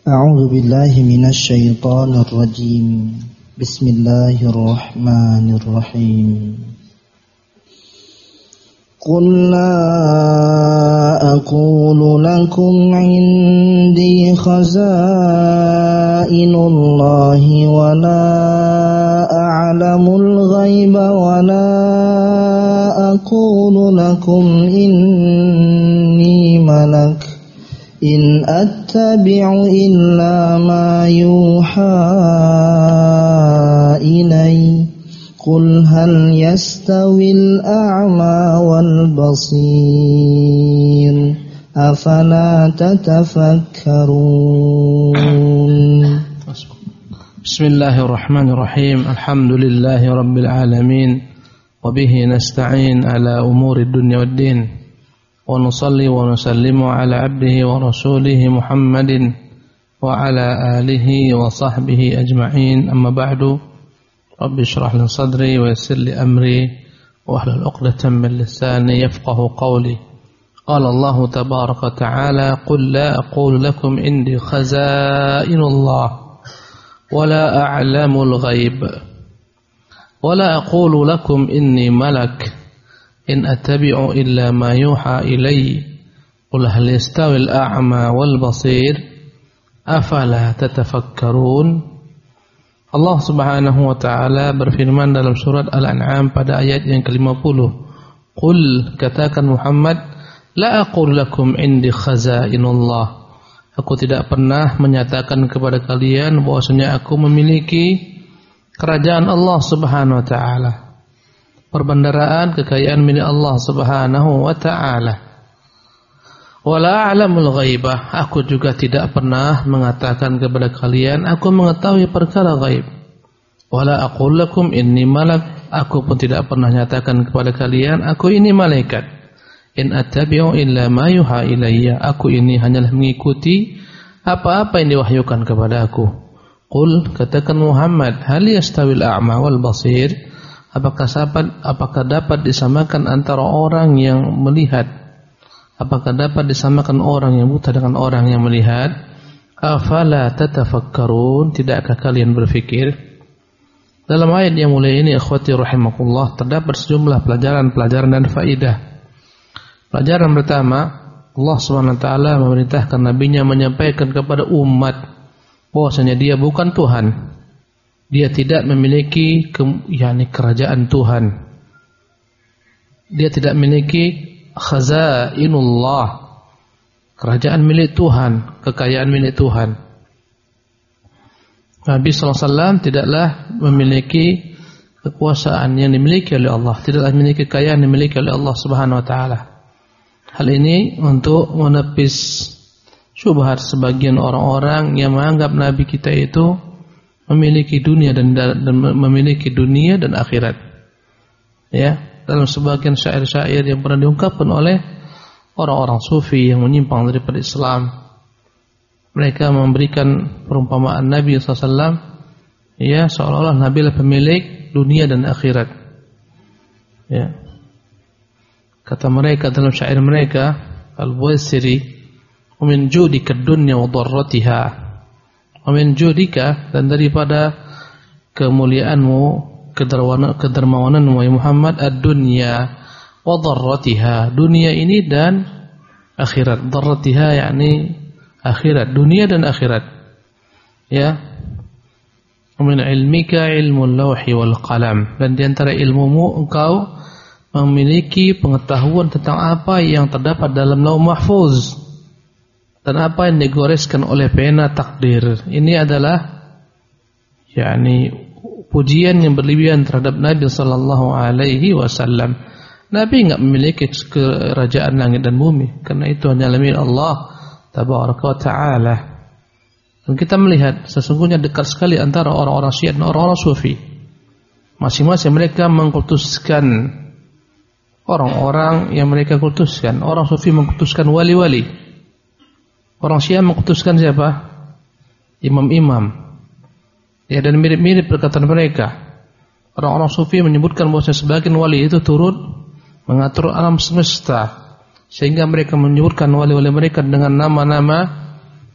أعوذ بالله من الشيطان الرجيم بسم الله الرحمن الرحيم قل لا أقول لكم عندي خزائن الله ولا أعلم الغيب ولا أقول لكم إني ملك إن أتبع إلا ما يوحى إلي قل هل يستوي الأعمى والبصير أفلا تتفكرون بسم الله الرحمن الرحيم الحمد لله رب العالمين وبه نستعين على أمور الدنيا والدين ونصلي ونسلم على عبده ورسوله محمد وعلى آله وصحبه أجمعين أما بعد رب اشرح لي صدري ويسر لي أمري واحلل عقدة من لساني يفقه قولي قال الله تبارك وتعالى قل لا أقول لكم عندي خزائن الله ولا أعلم الغيب ولا أقول لكم إني ملك إن أتبع إلا ما يوحى إلي قل هل يستوي الأعمى والبصير أفلا تتفكرون. Allah Subhanahu wa taala berfirman dalam surat Al-An'am pada ayat yang ke-50. Qul, katakan Muhammad, la aqul lakum indi khazainullah. Aku tidak pernah menyatakan kepada kalian bahwasanya aku memiliki kerajaan Allah Subhanahu wa taala. Perbendaraan kekayaan milik Allah Subhanahu wa taala. Wala a'lamul ghaibah, aku juga tidak pernah mengatakan kepada kalian aku mengetahui perkara ghaib. Wala aqul lakum inni malak, aku pun tidak pernah nyatakan kepada kalian aku ini malaikat. In attabi'u illa ma yuha ilayya, aku ini hanyalah mengikuti apa-apa yang diwahyukan kepada aku. Qul, katakan Muhammad, hal yastawil a'ma wal basir? Apakah dapat disamakan antara orang yang melihat? Apakah dapat disamakan orang yang buta dengan orang yang melihat? Afala tatafakkarun, tidakkah kalian berfikir? Dalam ayat yang mulia ini ikhwati rahimakumullah terdapat sejumlah pelajaran dan faidah. Pelajaran pertama, Allah SWT memerintahkan nabinya menyampaikan kepada umat bahwasanya dia bukan Tuhan. Dia tidak memiliki kerajaan Tuhan. Dia tidak memiliki khazainullah, kerajaan milik Tuhan, kekayaan milik Tuhan. Nabi SAW tidaklah memiliki kekuasaan yang dimiliki oleh Allah, tidaklah memiliki kekayaan yang dimiliki oleh Allah Subhanahu wa taala. Hal ini untuk menepis syubhat sebagian orang-orang yang menganggap Nabi kita itu memiliki dunia dan memiliki dunia dan akhirat. Ya, dalam sebagian syair-syair yang pernah diungkapkan oleh orang-orang sufi yang menyimpang daripada Islam, mereka memberikan perumpamaan Nabi SAW, ya, seolah-olah Nabi adalah pemilik dunia dan akhirat. Ya, kata mereka dalam syair mereka, Al-Buaisiri, "Min judika ad-dunya wa darratiha." Amin judika, dan daripada kemuliaanmu, kedermawananmu ya Muhammad, ad-dunya wa dharratiha, dunia ini dan akhirat. Dharratiha yakni akhirat, dunia dan akhirat. Ya. Min ilmika ilmul lawhi wal qalam, dan di antara ilmumu engkau memiliki pengetahuan tentang apa yang terdapat dalam Lauh Mahfuz dan apa yang digoreskan oleh pena takdir. Ini adalah pujian yang berlebihan terhadap Nabi sallallahu alaihi wasallam. Nabi enggak memiliki kerajaan langit dan bumi, karena itu hanyalah milik Allah tabaraka wa taala. Dan kita melihat sesungguhnya dekat sekali antara orang-orang Syiah dan orang-orang Sufi. Masing-masing mereka mengkultuskan orang-orang yang mereka kultuskan. Orang Sufi mengkultuskan wali-wali. Orang Syiah mengkultuskan siapa? Imam-imam. Ya, dan mirip-mirip perkataan mereka. Orang-orang Sufi menyebutkan bahwa sebagian wali itu turut mengatur alam semesta, sehingga mereka menyebutkan wali-wali mereka dengan nama-nama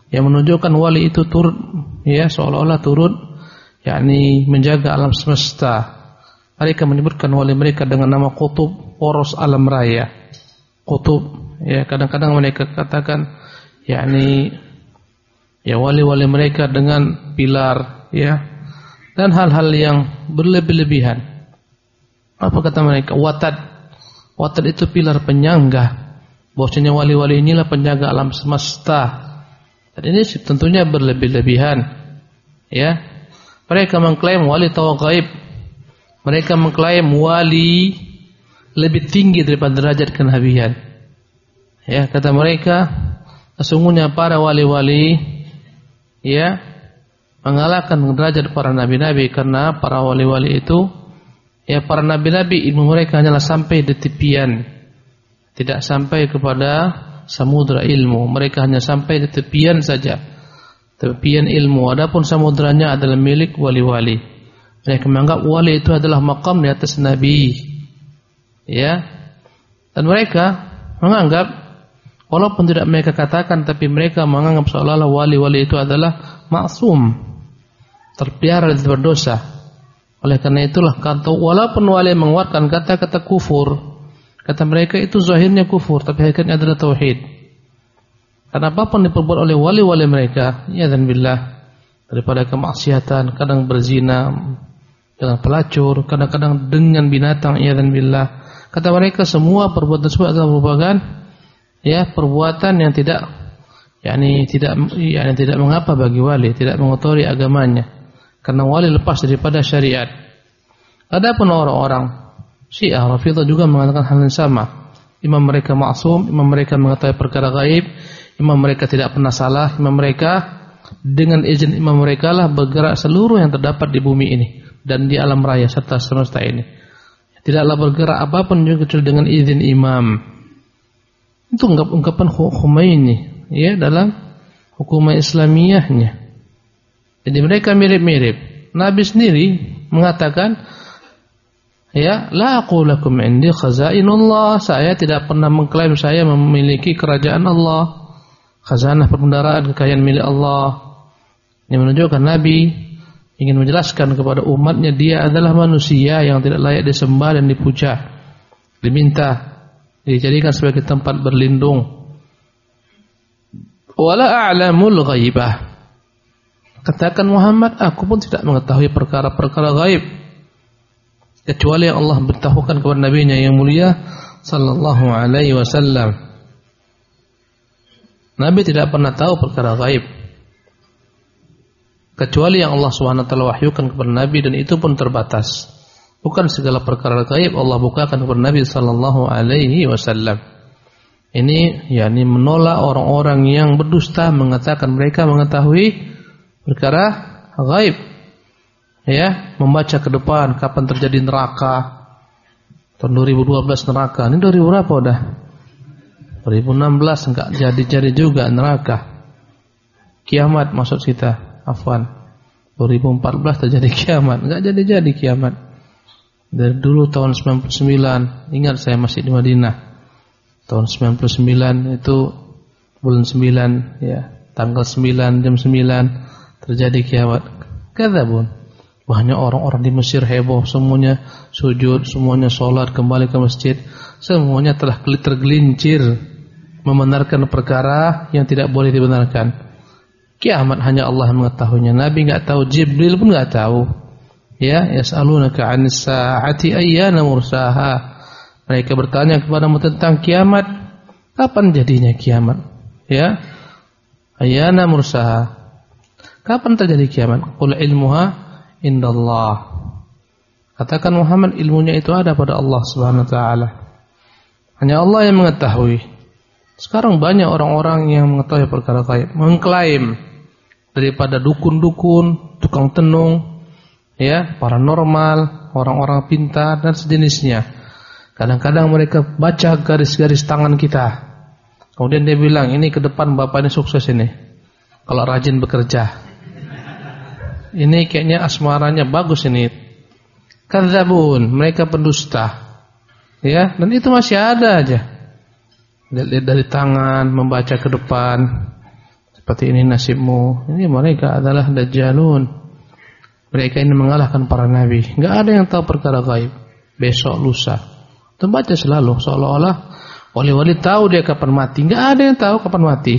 yang menunjukkan wali itu turut, ya, seolah-olah turut, yakni menjaga alam semesta. Mereka menyebutkan wali mereka dengan nama Qutub, poros alam raya. Qutub, ya, kadang-kadang mereka katakan, yakni, ya, wali-wali mereka dengan pilar, ya, dan hal-hal yang berlebih-lebihan. Apa kata mereka? Watad. Watad itu pilar penyangga. Bahwasanya wali-wali inilah penjaga alam semesta. Dan ini tentunya berlebih-lebihan. Ya. Mereka mengklaim wali tahu gaib. Mereka mengklaim wali lebih tinggi daripada derajat kenabian. Ya, kata mereka, sesungguhnya para wali-wali, ya, mengalahkan derajat para nabi-nabi, karena para wali-wali itu, ya, para nabi-nabi ilmu mereka hanyalah sampai di tepian, tidak sampai kepada samudra ilmu. Mereka hanya sampai di tepian saja, tepian ilmu. Adapun samudranya adalah milik wali-wali. Mereka menganggap wali itu adalah maqam di atas nabi, ya. Dan mereka menganggap, walaupun tidak mereka katakan, tapi mereka menganggap seolah-olah wali-wali itu adalah maksum, terpelihara dari berdosa. Oleh karena itulah, walaupun wali menguatkan kata-kata kufur, kata mereka itu zahirnya kufur, tapi hakikatnya adalah tauhid. Karena apapun diperbuat oleh wali-wali mereka, ya dan billah, daripada kemaksiatan, kadang berzina dengan pelacur, kadang-kadang dengan binatang, ya dan billah, kata mereka semua perbuatan tersebut adalah merupakan, ya, perbuatan yang tidak, tidak mengapa bagi wali, tidak mengotori agamanya. Karena wali lepas daripada syariat. Adapun orang-orang Syiah Rafidhah juga mengatakan hal yang sama. Imam mereka maksum, imam mereka mengetahui perkara gaib, imam mereka tidak pernah salah, imam mereka dengan izin imam mereka lah bergerak seluruh yang terdapat di bumi ini dan di alam raya serta semesta ini. Tidaklah bergerak apapun juga kecuali dengan izin imam. Itu ungkapan Khomeini, ya, dalam hukum Islamiyahnya. Jadi mereka mirip-mirip. Nabi sendiri mengatakan, ya, la aqulakum indi khazainullah, saya tidak pernah mengklaim saya memiliki kerajaan Allah, khazanah perbendaharaan kekayaan milik Allah. Ini menunjukkan Nabi ingin menjelaskan kepada umatnya dia adalah manusia yang tidak layak disembah dan dipuja, diminta, dijadikan sebagai tempat berlindung. Wala a'lamul ghaibah, katakan Muhammad, aku pun tidak mengetahui perkara-perkara gaib kecuali yang Allah beritahukan kepada nabinya yang mulia sallallahu alaihi wasallam. Nabi tidak pernah tahu perkara gaib kecuali yang Allah Subhanahu wa taala wahyukan kepada nabi, dan itu pun terbatas. Bukan segala perkara gaib Allah bukakan kepada Nabi sallallahu alaihi wasallam. Ini yakni menolak orang-orang yang berdusta mengatakan mereka mengetahui perkara gaib, ya, membaca ke depan kapan terjadi neraka. Tahun 2012 neraka. Ini 2000 berapa udah? 2016 enggak jadi-jadi juga neraka. Kiamat maksud kita. Afwan. 2014 terjadi kiamat. Enggak jadi-jadi kiamat. Dari dulu tahun 99, ingat saya masih di Madinah. Tahun 99 itu bulan 9, ya, tanggal 9 jam 9 terjadi kiamat. Kadzabun. Banyak orang-orang di Mesir heboh, semuanya sujud, semuanya sholat, kembali ke masjid, semuanya telah tergelincir membenarkan perkara yang tidak boleh dibenarkan. Kiamat hanya Allah mengetahuinya. Nabi enggak tahu, Jibril pun enggak tahu. Ya, yas'alunaka 'anis sa'ati ayyana mursaha. Mereka bertanya kepadamu tentang kiamat, kapan jadinya kiamat? Ya. Ayyana mursaha. Kapan terjadi kiamat? Qul ilmuha indallah. Katakan Muhammad, ilmunya itu ada pada Allah Subhanahu wa taala. Hanya Allah yang mengetahui. Sekarang banyak orang-orang yang mengetahui perkara gaib, mengklaim daripada dukun-dukun, tukang tenung, ya, paranormal, orang-orang pintar dan sejenisnya. Kadang-kadang mereka baca garis-garis tangan kita. Kemudian dia bilang, ini ke depan bapak ini sukses ini, kalau rajin bekerja. Ini kayaknya asmaranya bagus ini. Kadzabun, mereka pendusta. Ya, dan itu masih ada aja. Lihat dari tangan, membaca ke depan. seperti ini nasibmu. Ini mereka adalah dajjalun. Mereka ini mengalahkan para nabi. Enggak ada yang tahu perkara gaib. Besok, lusa. Tempatnya selalu seolah-olah wali-wali tahu dia kapan mati. Enggak ada yang tahu kapan mati.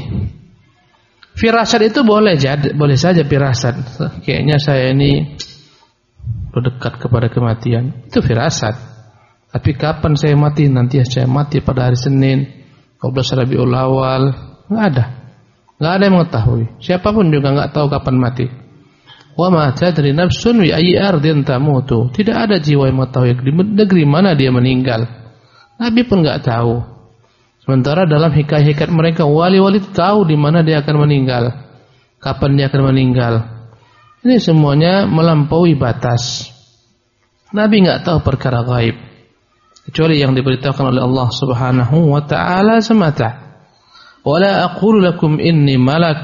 Firasat itu boleh saja firasat. Kayaknya saya ini berdekat kepada kematian. Itu firasat. Tapi kapan saya mati? Nanti saya mati pada hari Senin 12 Rabiul Awal. Enggak ada. Enggak ada yang mengetahui. Siapapun juga enggak tahu kapan mati. Wa ma tadri nafsun bi ayyi ardin tamutu. Tidak ada jiwa yang mengetahui di negeri mana dia meninggal. Nabi pun enggak tahu. Sementara dalam hikayat mereka wali-wali tahu di mana dia akan meninggal, kapan dia akan meninggal. Ini semuanya melampaui batas. Nabi enggak tahu perkara gaib kecuali yang diberitakan oleh Allah Subhanahu wa taala semata. Wala aqulu lakum inni malak.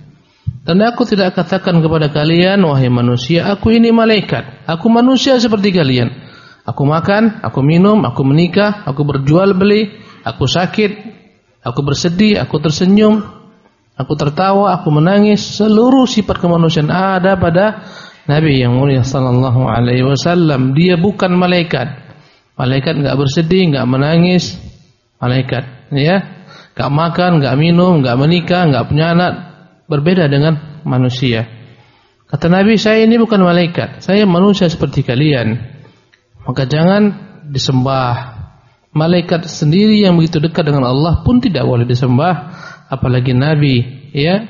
Dan aku tidak katakan kepada kalian, wahai manusia, aku ini malaikat. Aku manusia seperti kalian. Aku makan, aku minum, aku menikah, aku berjual beli, aku sakit, aku bersedih, aku tersenyum, aku tertawa, aku menangis. Seluruh sifat kemanusiaan ada pada Nabi yang mulia sallallahu alaihi wasallam. Dia bukan malaikat. Malaikat enggak bersedih, enggak menangis. Malaikat, ya. Enggak makan, enggak minum, enggak menikah, enggak punya anak. Berbeda dengan manusia. Kata Nabi, saya ini bukan malaikat, saya manusia seperti kalian. Maka jangan disembah. Malaikat sendiri yang begitu dekat dengan Allah pun tidak boleh disembah, apalagi Nabi, ya.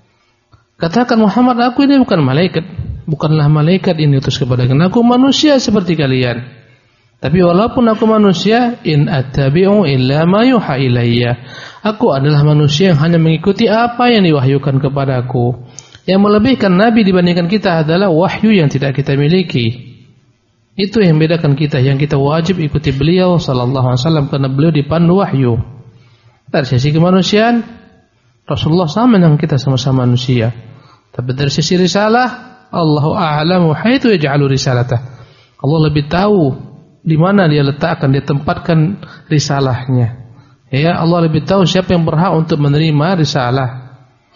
Katakan Muhammad, aku ini bukan malaikat, bukanlah malaikat ini utus kepada kalian. Aku manusia seperti kalian. Tapi walaupun aku manusia, in attabi'u illa ma yuha ilayya. Aku adalah manusia yang hanya mengikuti apa yang diwahyukan kepadaku. Yang melebihkan Nabi dibandingkan kita adalah wahyu yang tidak kita miliki. Itu yang membedakan kita, yang kita wajib ikuti beliau sallallahu alaihi wasallam karena beliau dipandu wahyu. Dari sisi kemanusiaan, Rasulullah sama dengan kita, sama-sama manusia. Tapi dari sisi risalah, Allahu a'lamu haitsu yaj'alu risalatah. Allah lebih tahu di mana dia letakkan, dia tempatkan risalahnya. Ya, Allah lebih tahu siapa yang berhak untuk menerima risalah.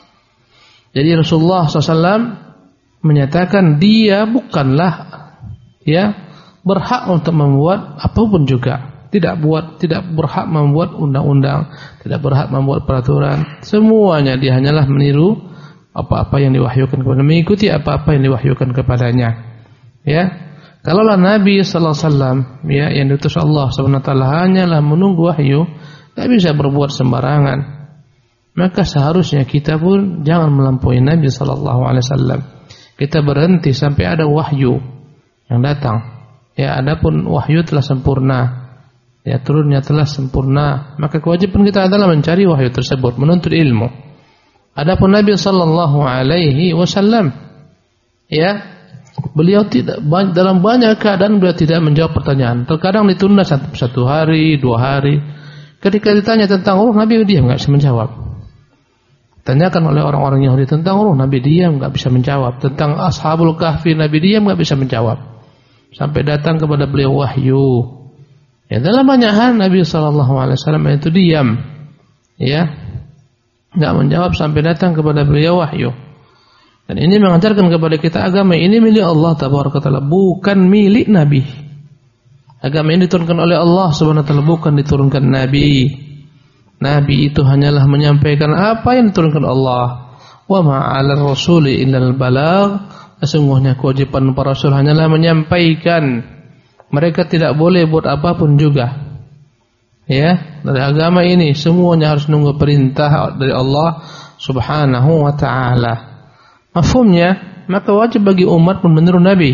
Jadi Rasulullah SAW menyatakan dia bukanlah, ya, berhak untuk membuat apapun juga. Tidak berhak membuat undang-undang, tidak berhak membuat peraturan. Semuanya dia hanyalah meniru apa-apa yang diwahyukan kepada, mengikuti apa-apa yang diwahyukan kepadanya. Ya. Kalaulah Nabi sallallahu alaihi wasallam, ya, yang diutus Allah Subhanahu wa taala hanyalah menunggu wahyu, enggak bisa berbuat sembarangan. Maka seharusnya kita pun jangan melampaui Nabi sallallahu alaihi wasallam. Kita berhenti sampai ada wahyu yang datang. Ya, adapun wahyu telah sempurna, ya, turunnya telah sempurna, maka kewajiban kita adalah mencari wahyu tersebut, menuntut ilmu. Adapun Nabi sallallahu alaihi wasallam, ya, beliau tidak dalam banyak keadaan beliau tidak menjawab pertanyaan. Terkadang ditunda satu hari, 2 hari. Ketika ditanya tentang ruh, Nabi diam, enggak bisa menjawab. Tanyakan oleh orang-orang Yahudi tentang ruh, Nabi diam, enggak bisa menjawab. Tentang Ashabul Kahfi, Nabi diam, enggak bisa menjawab. Sampai datang kepada beliau wahyu. Ya, dalam banyak hal Nabi sallallahu alaihi wasallam itu diam. Ya. Enggak menjawab sampai datang kepada beliau wahyu. Dan ini mengajarkan kepada kita agama ini milik Allah Tabaraka Taala, bukan milik Nabi. Agama ini diturunkan oleh Allah Subhanahu wa taala, bukan diturunkan Nabi. Nabi itu hanyalah menyampaikan apa yang diturunkan Allah. Wa ma 'alal rasuli illal balagh. Sesungguhnya kewajiban para rasul hanyalah menyampaikan. Mereka tidak boleh buat apapun juga. Ya, dari agama ini semuanya harus nunggu perintah dari Allah Subhanahu wa taala. Mafhumnya, maka wajib bagi umat meniru Nabi.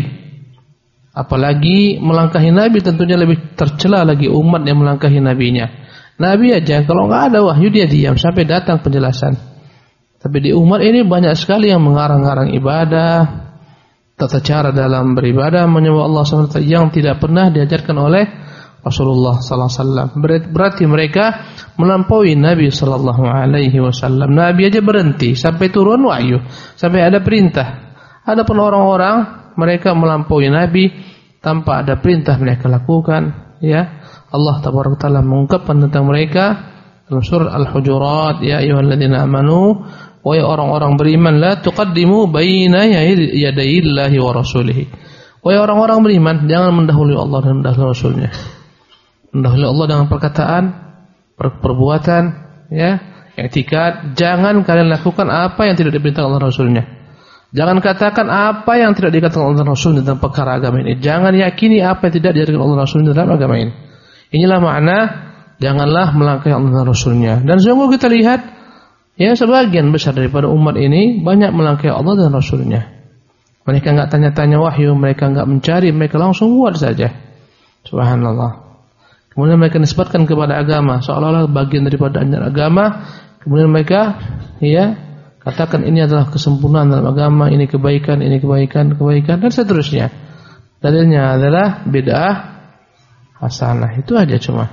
Apalagi melangkahi Nabi, tentunya lebih tercela lagi umat yang melangkahi Nabinya. Nabi aja kalau enggak ada wahyu dia diam sampai datang penjelasan. Tapi di umat ini banyak sekali yang mengarang-arang ibadah, tata cara dalam beribadah menyembah Allah SWT yang tidak pernah diajarkan oleh Rasulullah sallallahu alaihi wasallam. Berarti mereka melampaui Nabi sallallahu alaihi wasallam. Nabi aja berhenti sampai turun wahyu, sampai ada perintah. Adapun orang-orang mereka melampaui Nabi tanpa ada perintah mereka lakukan, ya. Allah Tabaraka Taala mengungkapkan tentang mereka dalam surah Al-Hujurat, ya ayyuhalladzina amanu Wahai orang-orang beriman, la tuqaddimu baina yadayillahi wa rasulih. Wahai orang-orang beriman, jangan mendahului Allah dan mendahului Rasulnya. Mendahului Allah dengan perkataan, perbuatan, ya, i'tikad. Jangan kalian lakukan apa yang tidak diperintahkan oleh Rasulnya. Jangan katakan apa yang tidak dikatakan oleh Rasulnya dalam perkara agama ini. Jangan yakini apa yang tidak diajarkan oleh Rasulnya dalam agama ini. Inilah makna janganlah melangkahi Allah dan Rasulnya. Dan sungguh kita lihat, ya, sebagian besar daripada umat ini banyak melangkahi Allah dan Rasulnya. Mereka enggak tanya-tanya wahyu, mereka enggak mencari, mereka langsung buat saja. Subhanallah. Kemudian mereka nisbatkan kepada agama seolah-olah bagian daripada agama. Kemudian mereka, ya, katakan ini adalah kesempurnaan dalam agama, ini kebaikan, dan seterusnya. Dalilnya adalah bid'ah hasanah. Itu aja cuma.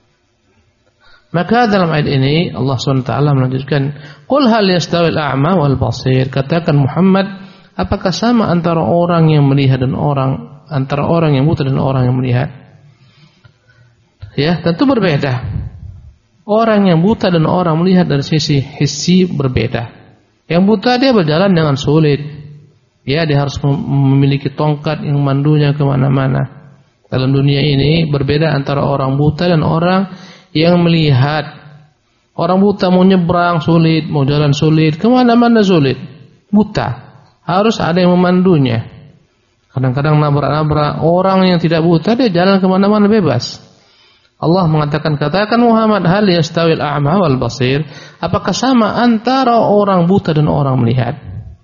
Maka dalam ayat ini Allah SWT melanjutkan, Qul hal yastawil a'ma wal basir. Katakan Muhammad, apakah sama antara orang yang melihat dan antara orang yang buta dan orang yang melihat? Ya, tentu berbeda. Orang yang buta dan orang melihat dari sisi hissi berbeda. Yang buta dia berjalan dengan sulit. Ya, dia harus memiliki tongkat yang memandunya kemana-mana. Dalam dunia ini berbeda antara orang buta dan orang yang melihat. Orang buta mau nyebrang sulit, mau jalan sulit, kemana-mana sulit. Buta, harus ada yang memandunya. Kadang-kadang nabrak-nabrak. Orang yang tidak buta dia jalan kemana-mana bebas. Allah mengatakan, katakan Muhammad, hal yastawil a'ma wal basir. Apakah sama antara orang buta dan orang melihat?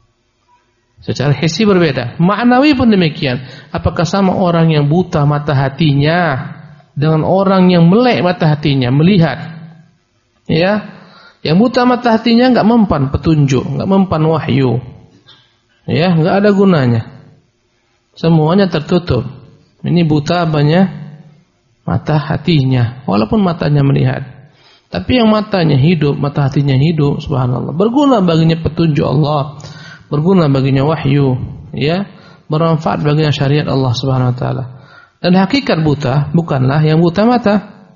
Secara hissi berbeda, maknawi pun demikian. Apakah sama orang yang buta mata hatinya dengan orang yang melek mata hatinya, melihat? Ya, yang buta mata hatinya enggak mempan petunjuk, enggak mempan wahyu. Ya, enggak ada gunanya. Semuanya tertutup. Ini buta banyak mata hatinya, walaupun matanya melihat. Tapi yang matanya hidup, mata hatinya hidup, subhanallah. Berguna baginya petunjuk Allah, berguna baginya wahyu, ya, bermanfaat baginya syariat Allah Subhanahu wa taala. Dan hakikat buta bukanlah yang buta mata.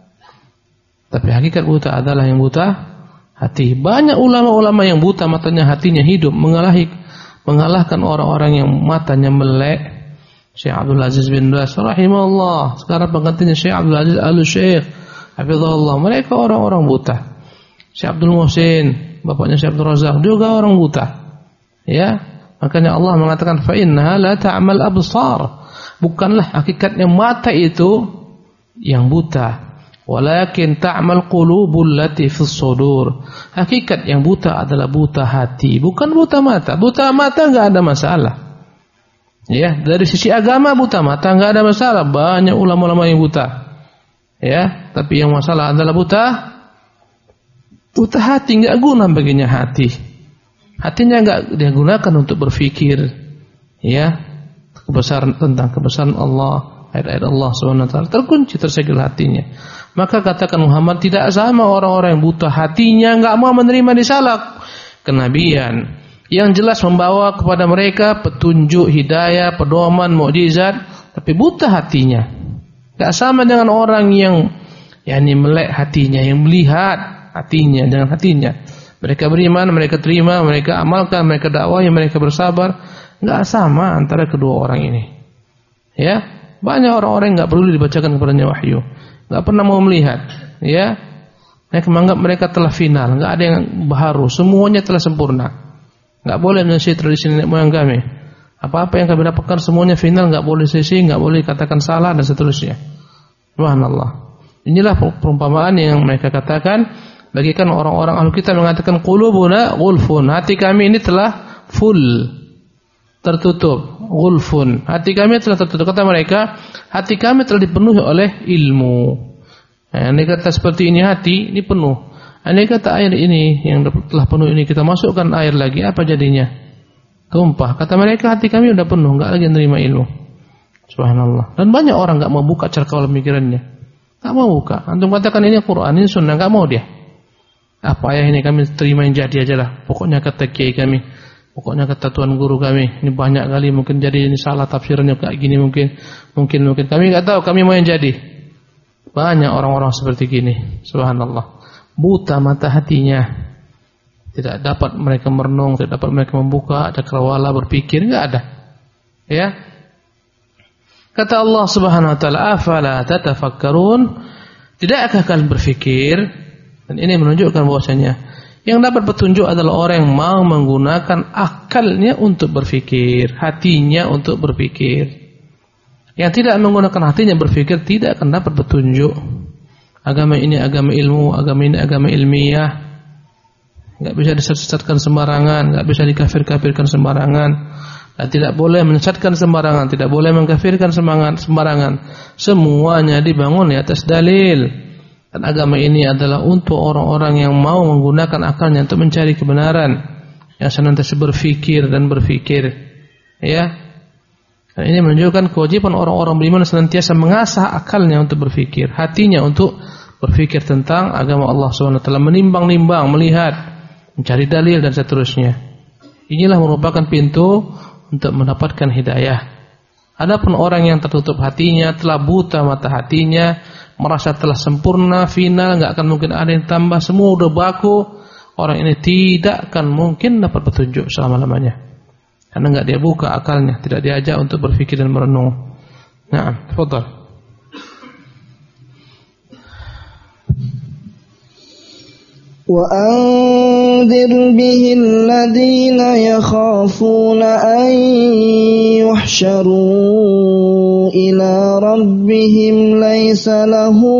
Tapi hakikat buta adalah yang buta hati. Banyak ulama-ulama yang buta matanya, hatinya hidup, mengalahkan orang-orang yang matanya melek. Syekh Abdul Aziz bin Baz rahimahullah, sekarang penggantinya Syekh Abdul Aziz Al-Syekh hafizahullah, mereka orang-orang buta. Syekh Abdul Muhsin, bapaknya Syekh Abdul Razak, juga orang buta. Ya, makanya Allah mengatakan fa innaha la ta'mal absar. Bukanlah hakikatnya mata itu yang buta, walakin ta'mal qulubul lati fis sudur. Hakikat yang buta adalah buta hati, bukan buta mata. Buta mata enggak ada masalah. Ya, dari sisi agama buta mata enggak ada masalah, banyak ulama-ulama yang buta. Ya, tapi yang masalah adalah buta hati, enggak guna baginya hati. Hatinya enggak dia gunakan untuk berpikir, ya, tentang kebesaran Allah, ayat-ayat Allah Subhanahu wa taala, terkunci, tersegel hatinya. Maka katakan Muhammad, tidak sama orang-orang yang buta hatinya enggak mau menerima risalah kenabian yang jelas membawa kepada mereka petunjuk, hidayah, pedoman, mukjizat, tapi buta hatinya. Enggak sama dengan orang yang melek hatinya, yang melihat hatinya dengan hatinya. Mereka beriman, mereka terima, mereka amalkan, mereka dakwahi, mereka bersabar. Enggak sama antara kedua orang ini. Ya, banyak orang-orang yang enggak perlu dibacakan kepadanya wahyu, enggak pernah mau melihat. Ya, mereka menganggap mereka telah final, enggak ada yang baru, semuanya telah sempurna. Enggak boleh menyelisih tradisi nenek moyang kami. Apa-apa yang kami dapatkan semuanya final, enggak boleh selisih, enggak boleh katakan salah dan seterusnya. Subhanallah. Inilah perumpamaan yang mereka katakan, bagikan orang-orang ahli kitab mengatakan qulubuna ghulfun. Hati kami ini telah full, tertutup, ghulfun. Hati kami telah tertutup. Kata mereka, hati kami telah dipenuhi oleh ilmu. Ini kata seperti ini hati, ini penuh. Andai kata air ini yang telah penuh ini kita masukkan air lagi, apa jadinya? Tumpah. Kata mereka, hati kami sudah penuh, enggak lagi menerima ilmu. Subhanallah. Dan banyak orang enggak mau buka cerkal pemikirannya. Enggak mau buka. Antum katakan ini Quran, ini sunnah, enggak mau dia. Apa ayat ini kami terima yang jadi aja lah. Pokoknya kata kiai kami, pokoknya kata tuan guru kami. Ini banyak kali mungkin jadi ini salah tafsirnya kayak gini mungkin kami enggak tahu, kami mau yang jadi. Banyak orang-orang seperti gini. Subhanallah. Buta mata hatinya, Tidak dapat mereka merenung, tidak dapat mereka membuka cakrawala berpikir, enggak ada. Ya. Kata Allah Subhanahu wa taala, "Afala tatafakkarun?" Tidakkah kalian berpikir? Dan ini menunjukkan bahwasanya yang dapat petunjuk adalah orang yang mau menggunakan akalnya untuk berpikir, hatinya untuk berpikir. Yang tidak menggunakan hatinya berpikir tidak akan dapat petunjuk. Agama ini agama ilmu, agama ini agama ilmiah. Enggak bisa disesatkan sembarangan, enggak bisa dikafir-kafirkan sembarangan. Dan tidak boleh menyesatkan sembarangan, tidak boleh mengkafirkan sembarangan. Semuanya dibangun di atas dalil. Dan agama ini adalah untuk orang-orang yang mau menggunakan akalnya untuk mencari kebenaran, yang senantiasa berpikir dan berpikir. Ya. Dan ini menunjukkan kewajiban orang-orang beriman senantiasa mengasah akalnya untuk berpikir, hatinya untuk berpikir tentang agama Allah Subhanahu wa taala, menimbang-nimbang, melihat, mencari dalil dan seterusnya. Inilah merupakan pintu untuk mendapatkan hidayah. Adapun orang yang tertutup hatinya, telah buta mata hatinya, merasa telah sempurna, final, enggak akan mungkin ada yang tambah, semua udah baku, orang ini tidak akan mungkin dapat petunjuk selama-lamanya. Karena enggak dia buka akalnya, tidak diajak untuk berpikir dan merenung. Nah, tafadhal. وأنذر به الذين يخافون أن يحشروا إلى ربهم ليس لهم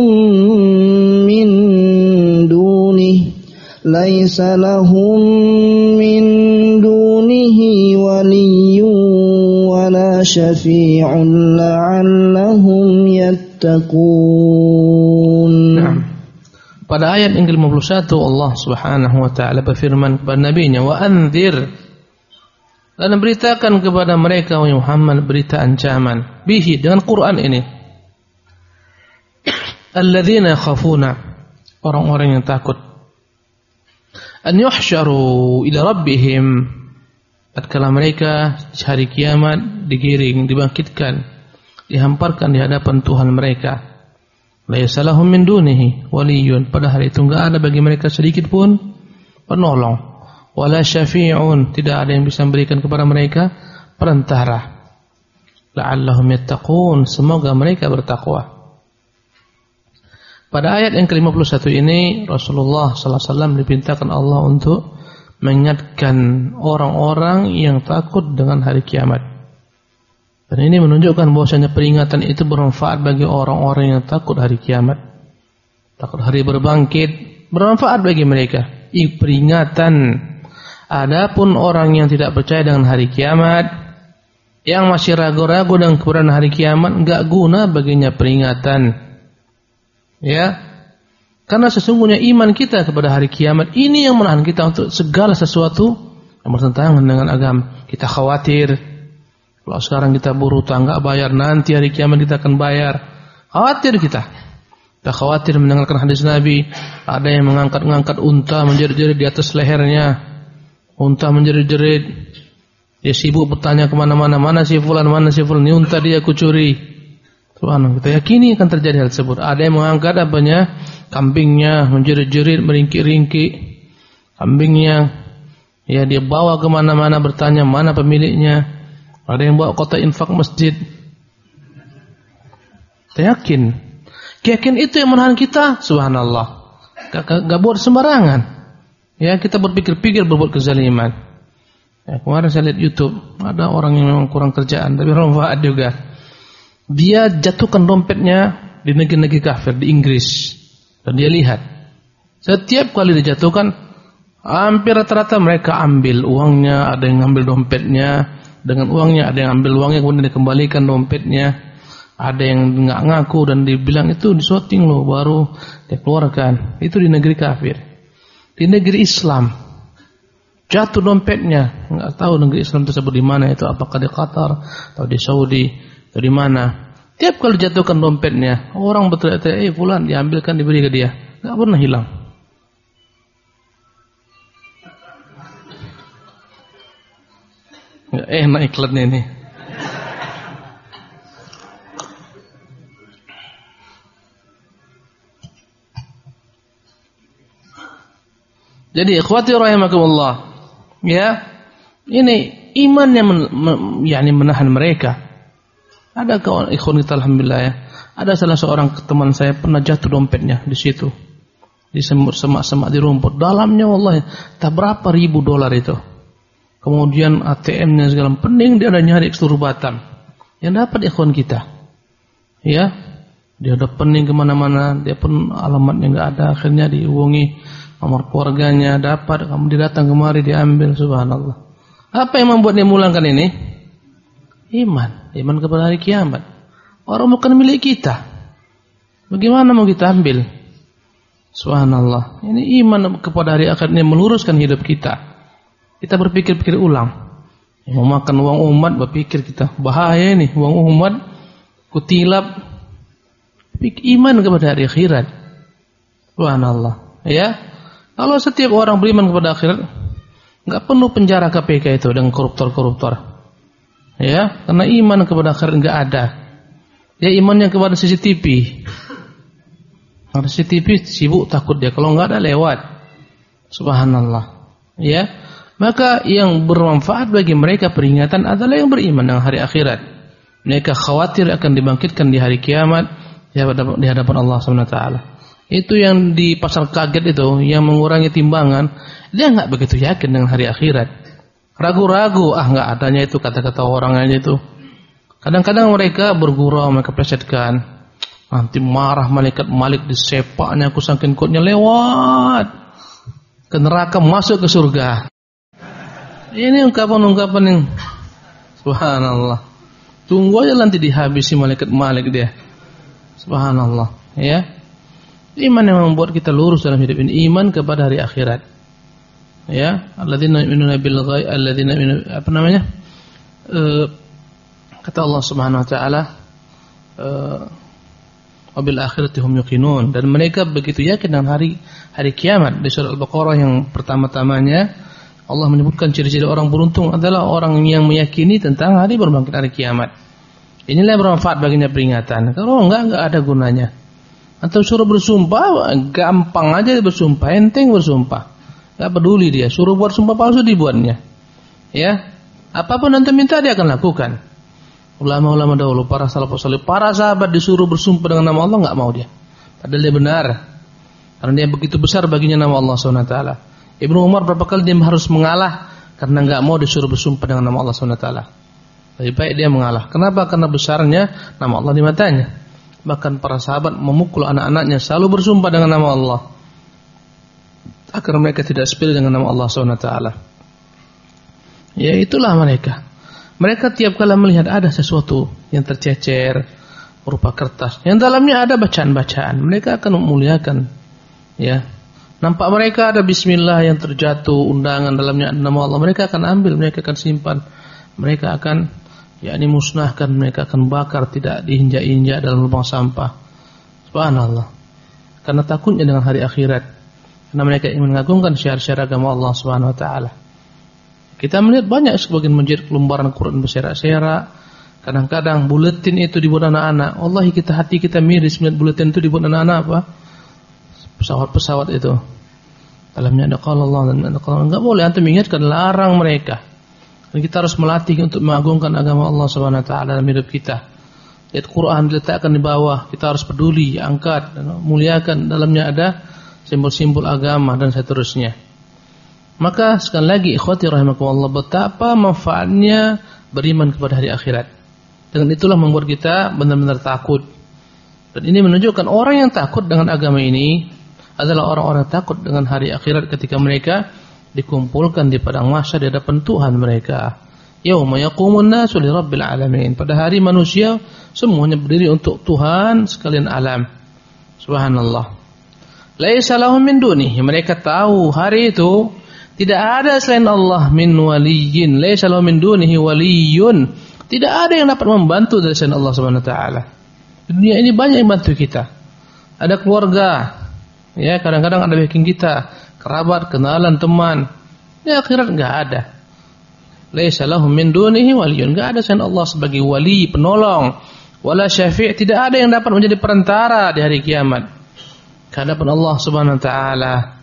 من دونه ولي ولا شفيع لعلهم يتقون. Pada ayat yang ke-51 Allah Subhanahu wa taala berfirman kepada nabinya, wa anzir, dan beritakan kepada mereka wahai Muhammad berita ancaman bihi, dengan Quran ini, alladzina yakhafuna, orang-orang yang takut, an yuhsyaru ila rabbihim, tatkala mereka di hari kiamat digiring, dibangkitkan, dihamparkan di hadapan Tuhan mereka. Laisa lahum min dunihi waliyyun, pada hari itu enggak ada bagi mereka sedikit pun penolong, wala syafi'un, tidak ada yang bisa memberikan kepada mereka perantara. La'allahum yattaqun, semoga mereka bertakwa. Pada ayat yang ke-51 ini Rasulullah sallallahu alaihi wasallam diperintahkan Allah untuk mengingatkan orang-orang yang takut dengan hari kiamat. Dan ini menunjukkan bahwasanya peringatan itu bermanfaat bagi orang-orang yang takut hari kiamat, takut hari berbangkit, bermanfaat bagi mereka. Peringatan. Adapun orang yang tidak percaya dengan hari kiamat, yang masih ragu-ragu dengan keberadaan hari kiamat, enggak guna baginya peringatan. Ya. Karena sesungguhnya iman kita kepada hari kiamat ini yang menahan kita untuk segala sesuatu yang bertentangan dengan agama. Kita khawatir, kalau sekarang kita berhutang enggak bayar, nanti hari kiamat kita akan bayar. Khawatir kita. Kita khawatir mendengarkan hadis Nabi, ada yang mengangkat-ngangkat unta menjerit-jerit di atas lehernya. Unta menjerit-jerit. Dia sibuk bertanya kemana-mana, mana si fulan, ini unta dia kucuri. Subhanallah, kita yakini akan terjadi hal tersebut. Ada yang mengangkat apanya? Kambingnya menjerit-jerit, meringkik-ringkik. Kambingnya, ya dia bawa kemana-mana bertanya mana pemiliknya. Ada yang bawa kotak infak masjid. Kita yakin. Keyakinan itu yang menahan kita, subhanallah. Gak buat sembarangan. Ya, kita berpikir-pikir berbuat kezaliman. Ya, kemarin saya lihat YouTube, ada orang yang memang kurang kerjaan, tapi bermanfaat juga. Dia jatuhkan dompetnya di negeri-negeri kafir, di Inggris. Dan dia lihat, setiap kali dijatuhkan, hampir rata-rata mereka ambil uangnya, ada yang ambil dompetnya. Dengan uangnya, ada yang ambil uangnya kemudian dikembalikan dompetnya. Ada yang enggak ngaku dan dibilang itu disorting loh, baru dikeluarkan. Itu di negeri kafir. Di negeri Islam jatuh dompetnya, enggak tahu negeri Islam tersebut di mana itu, apakah di Qatar atau di Saudi atau di mana. Tiap kali jatuhkan dompetnya, orang berteriak-teriak, fulan, diambilkan, diberi ke dia. Enggak pernah hilang. Enak iklannya ini. Jadi ikhwati rahimakumullah, ya, ini iman yang menahan mereka. Ada kawan ikhwan kita alhamdulillah ya. Ada salah seorang teman saya pernah jatuh dompetnya di situ. Di semak-semak di rumput. Dalamnya wallahi tak berapa ribu dolar itu. Kemudian ATM-nya segala pening dia ada nyari ke seluruh Batam. Yang dapat ikhwan kita. Ya. Dia udah pening kemana-mana. Dia pun alamatnya enggak ada. Akhirnya dihubungi nomor keluarganya. Dapat. Kemudian datang kemari diambil. Subhanallah. Apa yang membuat dia mulangkan ini? Iman kepada hari kiamat. Orang bukan milik kita. Bagaimana mau kita ambil? Subhanallah. Ini iman kepada hari akhirat ini meluruskan hidup kita. Kita berpikir-pikir ulang. Mau makan uang umat, berpikir kita bahaya ini uang umat, kutilap. Iman kepada hari akhirat. Subhanallah. Ya. Kalau setiap orang beriman kepada akhirat, enggak perlu penjara KPK itu dengan koruptor-koruptor. Ya, karena iman kepada akhirat enggak ada. Ya, imannya kepada CCTV. Karena CCTV sibuk takut dia kalau enggak ada lewat. Subhanallah. Ya. Maka yang bermanfaat bagi mereka peringatan adalah yang beriman dengan hari akhirat. Mereka khawatir akan dibangkitkan di hari kiamat di hadapan Allah Subhanahu wa taala. Itu yang di pasar kaget itu yang mengurangi timbangan, dia enggak begitu yakin dengan hari akhirat. Ragu-ragu, enggak adanya itu kata-kata orang aja itu. Kadang-kadang mereka bergurau, mereka plesetkan. Nanti marah malaikat Malik disepaknya aku saking kuatnya lewat ke neraka masuk ke surga. Ini ungkapan-ungkapan yang subhanallah. Tunggu aja nanti dihabisi malaikat Malik dia. Subhanallah, ya. Iman yang membuat kita lurus dalam hidup ini, iman kepada hari akhirat. Ya, alladzina yu'minuna bil ghaib, alladzina apa namanya? Kata Allah Subhanahu wa taala, wabil akhirati hum yuqinun, dan mereka begitu yakin dengan hari kiamat. Di surah Al-Baqarah yang pertama-tamanya Allah menyebutkan ciri-ciri orang beruntung adalah orang yang meyakini tentang hari berbangkit hari kiamat. Inilah yang bermanfaat baginya peringatan. Kalau enggak ada gunanya. Atau suruh bersumpah, gampang aja bersumpah, enteng bersumpah. Enggak peduli dia, suruh buat sumpah palsu dibuatnya. Ya. Apapun nanti minta dia akan lakukan. Ulama-ulama dahulu, para salafus saleh, para sahabat disuruh bersumpah dengan nama Allah enggak mau dia. Padahal dia benar. Karena dia begitu besar baginya nama Allah Subhanahu wa taala. Ibnu Umar berapa kali dia harus mengalah karena enggak mau disuruh bersumpah dengan nama Allah Subhanahu wa taala. Lebih baik dia mengalah. Kenapa? Karena besarnya nama Allah di matanya. Bahkan para sahabat memukul anak-anaknya selalu bersumpah dengan nama Allah agar mereka tidak spill dengan nama Allah Subhanahu wa taala. Ya, itulah mereka. Mereka tiap kali melihat ada sesuatu yang tercecer berupa kertas yang dalamnya ada bacaan-bacaan, mereka akan memuliakan. Ya. Nampak mereka ada bismillah yang terjatuh, undangan dalamnya ada nama Allah, mereka akan ambil, mereka akan simpan. Mereka akan musnahkan, mereka akan bakar, tidak diinjak-injak dalam lubang sampah. Subhanallah. Karena takutnya dengan hari akhirat. Karena mereka ingin mengagungkan syiar-syiar agama Allah Subhanahu wa taala. Kita melihat banyak sebagian masjid lembaran Quran berserak-serak. Kadang-kadang buletin itu dibuat anak-anak. Wallahi hati kita miris melihat buletin itu dibuat anak-anak apa? Pesawat-pesawat itu. Dalamnya ada qala Allah dan ada qala. Enggak boleh antum ingatkan, larang mereka. Dan kita harus melatih untuk mengagungkan agama Allah Subhanahu wa taala dalam hidup kita. Ayat Quran diletakkan di bawah, kita harus peduli, angkat dan muliakan. Dalamnya ada simbol-simbol agama dan seterusnya. Maka sekali lagi ikhwati rahimakumullah, betapa manfaatnya beriman kepada hari akhirat. Dengan itulah membuat kita benar-benar takut. Dan ini menunjukkan orang yang takut dengan agama ini adalah orang-orang takut dengan hari akhirat ketika mereka dikumpulkan di padang mahsyar di hadapan Tuhan mereka. Yauma yaqumun nasu li rabbil alamin. Pada hari manusia semuanya berdiri untuk Tuhan sekalian alam. Subhanallah. Laisa lahum min dunihi, mereka tahu hari itu tidak ada selain Allah min waliyyin. Laisa lahum min dunihi waliyyun. Tidak ada yang dapat membantu dari selain Allah Subhanahu wa taala. Di dunia ini banyak yang bantu kita. Ada keluarga, ya kadang-kadang ada backing kita, kerabat, kenalan, teman. Di akhirat enggak ada. Laisa lahum min dunihi waliyyun. Enggak ada selain Allah sebagai wali, penolong. Wala syafi', tidak ada yang dapat menjadi perantara di hari kiamat. Kehadapan Allah Subhanahu wa taala.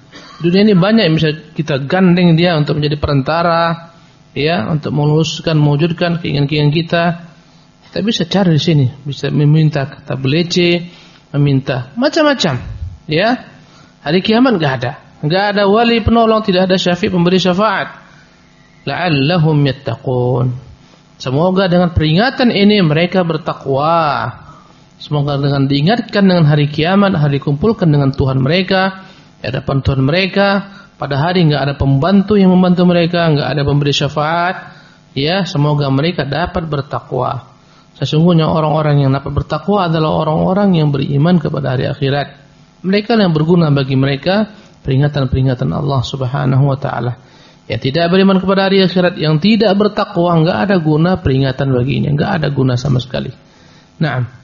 Dunia ini banyak yang bisa kita gandeng dia untuk menjadi perantara, ya, untuk meluluskan, mewujudkan keinginan-keinginan kita. Kita bisa cari di sini, bisa meminta kata belece, meminta macam-macam, ya. Hari kiamat enggak ada wali penolong, tidak ada syafi' pemberi syafaat. La'allahum yattaqun. Semoga dengan peringatan ini mereka bertakwa. Semoga dengan diingatkan dengan hari kiamat, hari kumpulkan dengan Tuhan mereka, di hadapan Tuhan mereka, pada hari enggak ada pembantu yang membantu mereka, enggak ada pemberi syafaat, ya, semoga mereka dapat bertakwa. Sesungguhnya orang-orang yang dapat bertakwa adalah orang-orang yang beriman kepada hari akhirat. Mereka yang berguna bagi mereka peringatan-peringatan Allah Subhanahu wa taala. Yang tidak beriman kepada hari akhirat, yang tidak bertakwa, enggak ada guna peringatan baginya, enggak ada guna sama sekali. Naam.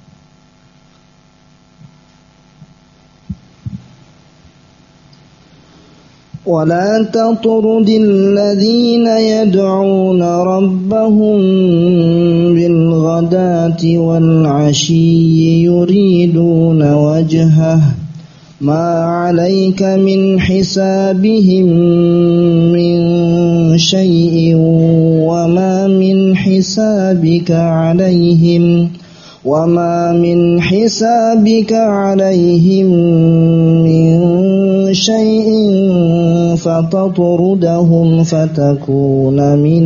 ولا تطرد الذين يدعون ربهم بالغداة والعشي يريدون وجهه ما عليك من حسابهم من شيء وما من حسابك عليهم من شيء فتطردهم فتكون من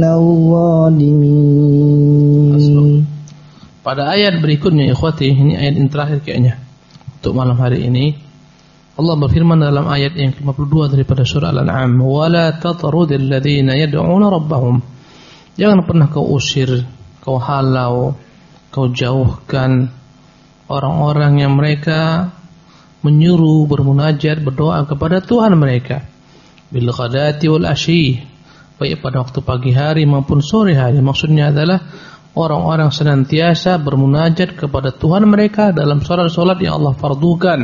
الظالمين. Pada ayat berikutnya, ikhwati, ini ayat yang terakhir kayaknya untuk malam hari ini. Allah berfirman dalam ayat yang ke-52 daripada surah Al-An'am, "Wala tatrudil ladzina yad'una rabbahum." Jangan pernah kau usir, kau halau, kau jauhkan orang-orang yang mereka menyuruh bermunajat, berdoa kepada Tuhan mereka. Bil ghadati wal ashi, baik pada waktu pagi hari maupun sore hari. Maksudnya adalah orang-orang senantiasa bermunajat kepada Tuhan mereka dalam salat-salat yang Allah fardukan,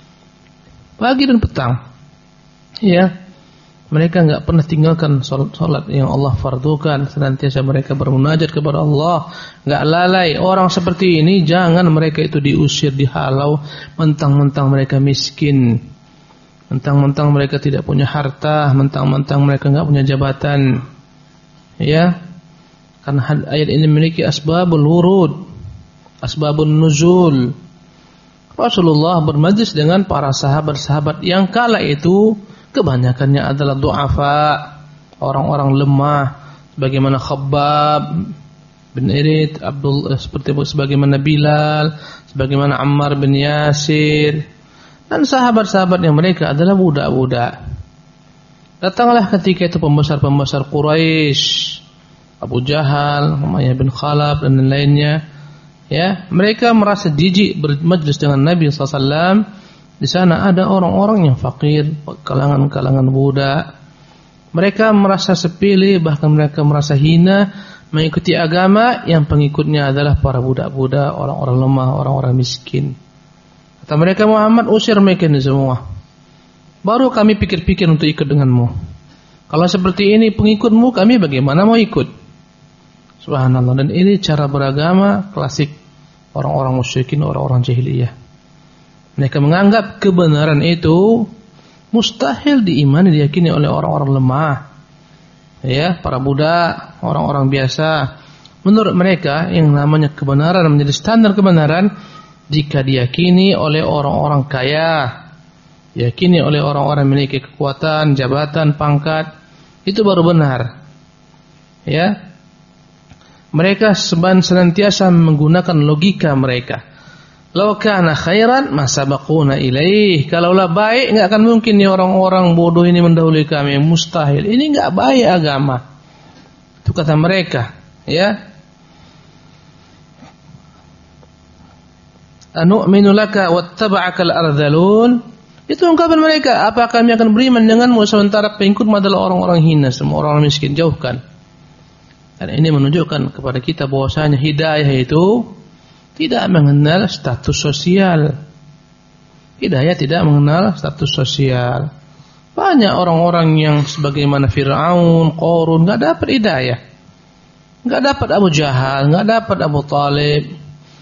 pagi dan petang. Ya, mereka enggak pernah tinggalkan salat yang Allah fardukan, senantiasa mereka bermunajat kepada Allah, enggak lalai. Orang seperti ini jangan mereka itu diusir, dihalau, mentang-mentang mereka miskin, mentang-mentang mereka tidak punya harta, mentang-mentang mereka enggak punya jabatan. Ya, karena ayat ini memiliki asbabul wurud, asbabun nuzul. Rasulullah bermajlis dengan para sahabat-sahabat yang kala itu kebanyakannya adalah du'afa, orang-orang lemah, sebagaimana Khabbab bin Irid, sebagaimana Bilal, sebagaimana Ammar bin Yasir, dan sahabat-sahabat yang mereka adalah budak-budak. Datanglah ketika itu pembesar-pembesar Quraisy, Abu Jahal, Umayyah bin Khalaf dan lainnya. Ya, mereka merasa jijik bermajlis dengan Nabi SAW. Di sana ada orang-orang yang fakir, kalangan-kalangan budak. Mereka merasa sepele, bahkan mereka merasa hina mengikuti agama yang pengikutnya adalah para budak-budak, orang-orang lemah, orang-orang miskin. Kata mereka, Muhammad, usir mereka ini semua, baru kami pikir-pikir untuk ikut denganmu. Kalau seperti ini pengikutmu, kami bagaimana mau ikut? Subhanallah. Dan ini cara beragama klasik orang-orang musyrikin, orang-orang jahiliyah. Mereka menganggap kebenaran itu mustahil diimani, diyakini oleh orang-orang lemah, ya, para budak, orang-orang biasa. Menurut mereka yang namanya kebenaran menjadi standar kebenaran jika diyakini oleh orang-orang kaya, diyakini oleh orang-orang memiliki kekuatan, jabatan, pangkat, itu baru benar. Ya, mereka senantiasa menggunakan logika mereka. Law kana khairan ma sabaquna ilaih. Kalaulah baik, enggak akan mungkin nih orang-orang bodoh ini mendahului kami. Mustahil. Ini enggak baik agama. Itu kata mereka, ya. Anu'minu laka wattaba'akal ardhalun. Itu ungkapan mereka, apa kami akan beriman denganmu sementara pengikutmu adalah orang-orang hina, semua orang miskin, jauhkan. Dan ini menunjukkan kepada kita bahwasanya hidayah itu tidak mengenal status sosial. Hidayah tidak mengenal status sosial. Banyak orang-orang yang sebagaimana Fir'aun, Qarun, enggak dapat hidayah. Enggak dapat Abu Jahal, enggak dapat Abu Talib.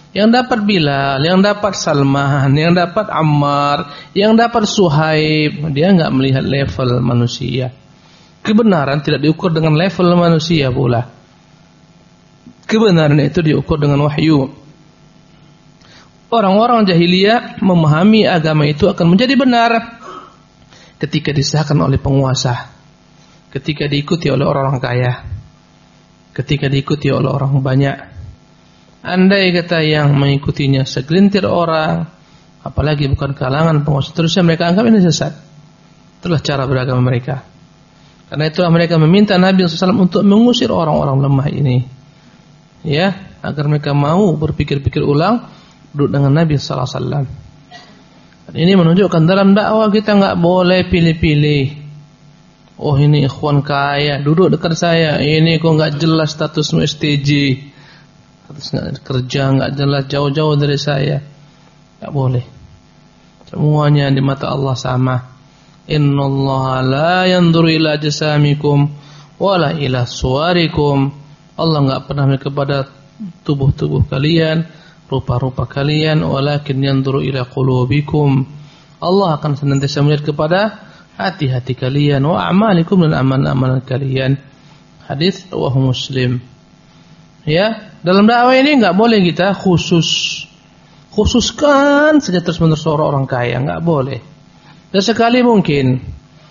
Yang dapat Bilal, yang dapat Salman, yang dapat Ammar, yang dapat Suhaib, dia enggak melihat level manusia. Kebenaran tidak diukur dengan level manusia pula. Kebenaran itu diukur dengan wahyu. Orang-orang jahiliyah memahami agama itu akan menjadi benar ketika disahkan oleh penguasa, ketika diikuti oleh orang-orang kaya, ketika diikuti oleh orang banyak. Andai kata yang mengikutinya segelintir orang, apalagi bukan kalangan penguasa, terusnya mereka anggap ini sesat. Itulah cara beragama mereka. Karena itulah mereka meminta Nabi SAW untuk mengusir orang-orang lemah ini, ya, agar mereka mau berpikir-pikir ulang, duduk dengan Nabi SAW. Dan ini menunjukkan dalam dakwah kita enggak boleh pilih-pilih. Oh, ini ikhwan kaya, duduk dekat saya. Ini kok enggak jelas statusmu STJ. Status enggak kerja, enggak jelas, jauh-jauh dari saya. Enggak boleh. Semuanya di mata Allah sama. Innallaha la yanzuru ila ajsamikum wala ila suwarikum. Allah enggak pernah melihat kepada tubuh-tubuh kalian, rupa-rupa kalian, walakin yanzuru ila qulubikum. Allah akan senantiasa melihat kepada hati-hati kalian, wa a'malikum, dan amal-amal kalian. Hadis riwayat Muslim. Ya, dalam dakwah ini enggak boleh kita khususkan saja terus-menerus orang kaya, enggak boleh. Sesekali mungkin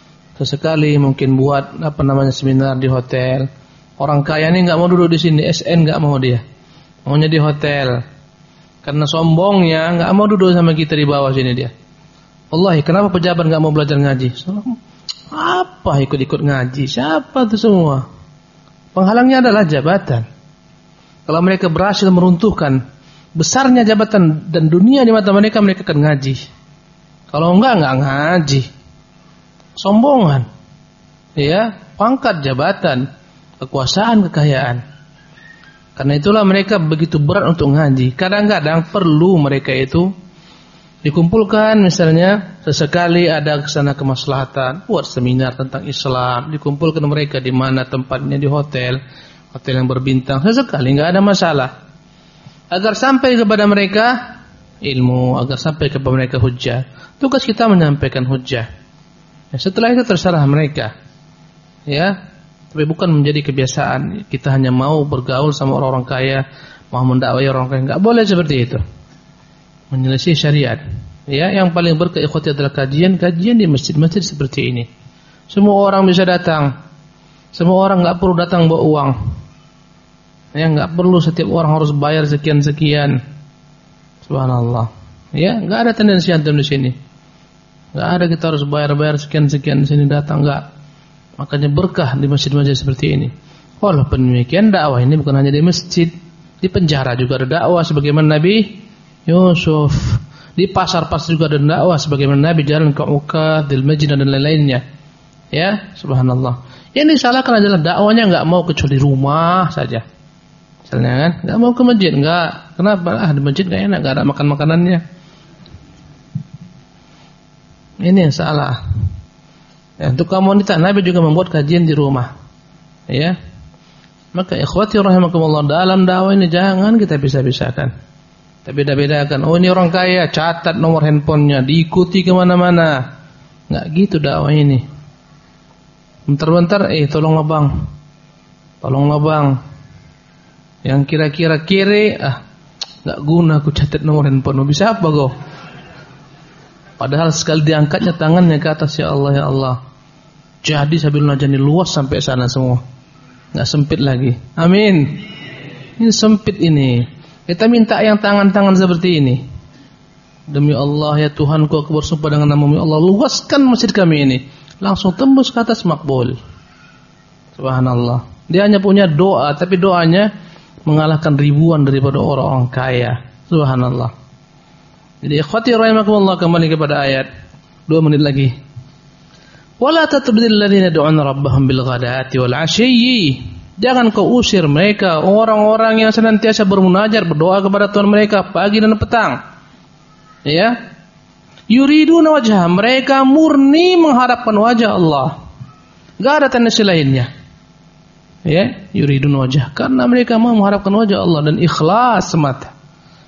buat seminar di hotel. Orang kaya ini enggak mau duduk di sini, SN enggak mau dia. Maunya di hotel. Karena sombongnya enggak mau duduk sama kita di bawah sini dia. Wallahi, kenapa pejabat enggak mau belajar ngaji? Apa ikut-ikut ngaji? Siapa itu semua? Penghalangnya adalah jabatan. Kalau mereka berhasil meruntuhkan besarnya jabatan dan dunia di mata mereka, mereka akan ngaji. Kalau enggak ngaji. Sombongan. Ya, pangkat, jabatan, kekuasaan, kekayaan. Karena itulah mereka begitu berat untuk ngaji. Kadang-kadang perlu mereka itu dikumpulkan, misalnya sesekali ada kesana kemaslahatan, buat seminar tentang Islam, dikumpulkan mereka di mana tempatnya, di hotel yang berbintang, sesekali enggak ada masalah. Agar sampai kepada mereka ilmu, agar sampai kepada mereka hujjah. Tugas kita menyampaikan hujjah. Ya, setelah itu terserah mereka. Ya, tapi bukan menjadi kebiasaan kita hanya mau bergaul sama orang-orang kaya, mau mendakwai orang kaya. Enggak boleh seperti itu. Menyelisih syariat. Ya, yang paling berkah ikhwati adalah kajian di masjid-masjid seperti ini. Semua orang bisa datang. Semua orang enggak perlu datang bawa uang. Ya, enggak perlu setiap orang harus bayar sekian-sekian. Subhanallah. Ya, enggak ada tendensi antum di sini. Enggak ada kita harus bayar sekian-sekian di sini datang, enggak. Makanya berkah di masjid-masjid seperti ini. Walaupun demikian, dakwah ini bukan hanya di masjid, di penjara juga ada dakwah sebagaimana Nabi Yusuf. Di pasar-pasar juga ada dakwah sebagaimana Nabi jalan ke Ukad, Dil Madinah dan lain-lainnya. Ya, subhanallah. Yang disalahkan adalah dakwahnya enggak mau kecuali rumah saja. Misalnya kan, enggak mau ke masjid, enggak. Kenapa? Di masjid enggak enak, enggak ada makan-makanannya. Ini yang salah. Ya, untuk kaum wanita, Nabi juga membuat kajian di rumah. Ya. Maka ikhwati rahimakumullah, dalam dakwah ini jangan kita bisa-bisakan. Kita beda-bedakan. Oh, ini orang kaya, catat nomor handphonenya, diikuti kemana-mana. Enggak gitu dakwah ini. Bentar-bentar, tolonglah bang. Yang kira-kira kiri, enggak guna aku catat nomor handphone. Bisa apa kau? Padahal sekali diangkatnya tangannya ke atas, ya Allah, ya Allah. Jadi Sabilul Najah ini luas sampai sana semua. Enggak sempit lagi. Amin. Ini sempit ini. Kita minta yang tangan-tangan seperti ini. Demi Allah ya Tuhanku, aku bersumpah dengan nama-Mu ya Allah, luaskan masjid kami ini. Langsung tembus ke atas makbul. Subhanallah. Dia hanya punya doa, tapi doanya mengalahkan ribuan daripada orang-orang kaya. Subhanallah. Jadi ikhwati rahimakumullah, kembali kepada ayat 2 menit lagi. Wala tatrudil ladzina yad'una rabbahum bil ghadati wal 'ashiyyi. Jangan kau usir mereka, orang-orang yang senantiasa bermunajat, berdoa kepada Tuhan mereka pagi dan petang. Ya. Yuriduna wajha, mereka murni mengharapkan wajah Allah. Enggak ada tendensi lainnya. Ya, yuriduna wajha, karena mereka mau mengharapkan wajah Allah dan ikhlas semata.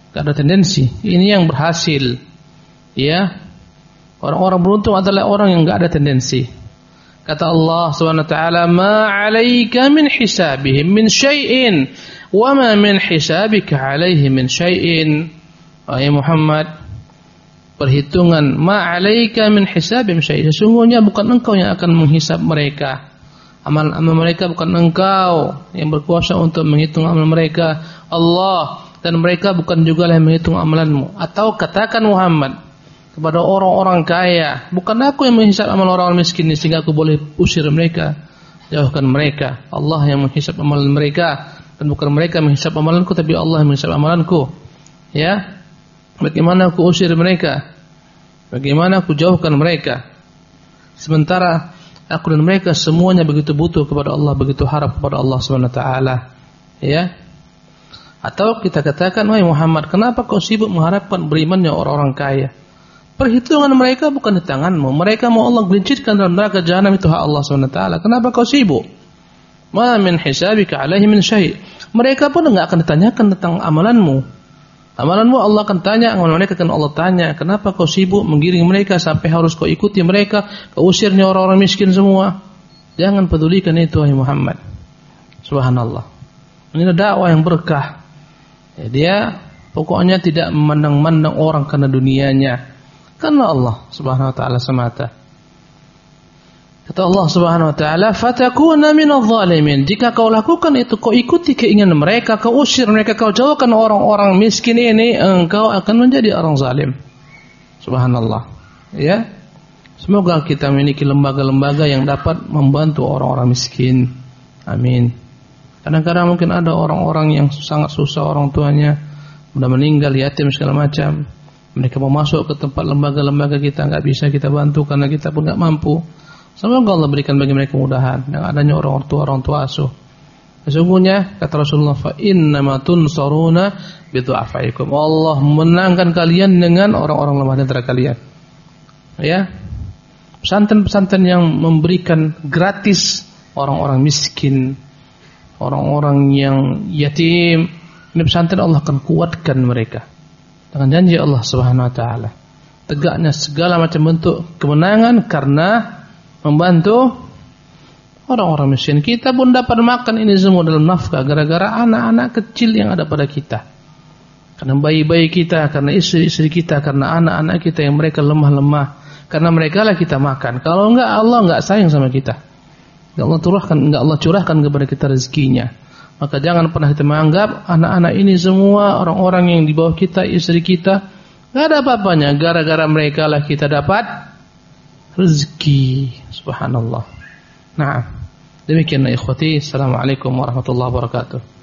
Enggak ada tendensi. Ini yang berhasil. Ya. Orang-orang beruntung adalah orang yang enggak ada tendensi. Kata Allah Subhanahu wa taala, "Ma 'alaika min hisabihim min syai'in wa ma min hisabika 'alaihim min syai'in." Wahai Muhammad, perhitungan ma 'alaika min hisabihim syai'in. Sesungguhnya bukan engkau yang akan menghisab mereka. Amal-amal mereka bukan engkau yang berkuasa untuk menghitung amal mereka, Allah, dan mereka bukan juga yang menghitung amalanmu. Atau katakan Muhammad kepada orang-orang kaya, bukan aku yang menghisab amal orang-orang miskin sehingga aku boleh usir mereka, jauhkan mereka. Allah yang menghisab amalan mereka dan bukan mereka menghisab amalanku, tapi Allah yang menghisab amalanku. Ya, bagaimana aku usir mereka? Bagaimana aku jauhkan mereka? Sementara aku dan mereka semuanya begitu butuh kepada Allah, begitu harap kepada Allah Subhanahu wa taala. Ya. Atau kita katakan, "Wahai Muhammad, kenapa kau sibuk mengharapkan berimannya orang-orang kaya? Perhitungan mereka bukan di tanganmu. Mereka mau Allah gelincirkan dalam neraka jahanam, itu hak Allah Subhanahu wa taala. Kenapa kau sibuk? Ma min hisabika 'alaihi min syai'." Mereka pun enggak akan ditanyakan tentang amalanmu. Amalanmu Allah akan tanya, amalan mereka akan Allah tanya. Kenapa kau sibuk menggiring mereka sampai harus kau ikuti mereka, kau usirnya orang-orang miskin semua? Jangan pedulikan itu, wahai Muhammad. Subhanallah. Ini dakwah yang berkah. Ya, dia pokoknya tidak memandang-mandang orang karena dunianya, karena Allah Subhanahu wa taala semata. Kata Allah Subhanahu wa taala, "Fatakuna minadh dhalimin." Jika kau lakukan itu, kau ikuti keinginan mereka, kau usir mereka, kau jauhkan orang-orang miskin ini, engkau akan menjadi orang zalim. Subhanallah. Ya. Semoga kita memiliki lembaga-lembaga yang dapat membantu orang-orang miskin. Amin. Kadang-kadang mungkin ada orang-orang yang sangat susah, orang tuanya sudah meninggal, yatim segala macam. Mereka mau masuk ke tempat lembaga-lembaga kita, enggak bisa kita bantu karena kita pun enggak mampu. Semoga Allah berikan bagi mereka kemudahan yang adanya orang tua asuh. Sesungguhnya kata Rasulullah, fa innama tunsaruna bidu'afaikum. Allah menangkan kalian dengan orang-orang lemah di antara kalian. Ya. Pesantren-pesantren yang memberikan gratis orang-orang miskin, orang-orang yang yatim, ini pesantren Allah akan kuatkan mereka dengan janji Allah Subhanahu wa taala. Tegaknya segala macam bentuk kemenangan karena membantu orang-orang miskin. Kita pun dapat makan ini semua dalam nafkah gara-gara anak-anak kecil yang ada pada kita, karena bayi-bayi kita, karena istri-istri kita, karena anak-anak kita yang mereka lemah-lemah. Karena mereka lah kita makan. Kalau enggak, Allah enggak sayang sama kita. Enggak Allah curahkan kepada kita rezekinya. Maka jangan pernah kita menganggap anak-anak ini semua orang-orang yang di bawah kita, istri kita, enggak ada apa-apanya. Gara-gara mereka lah kita dapat rezeki. Subhanallah. Nah, demikianlah ikhwati. Assalamualaikum warahmatullahi wabarakatuh.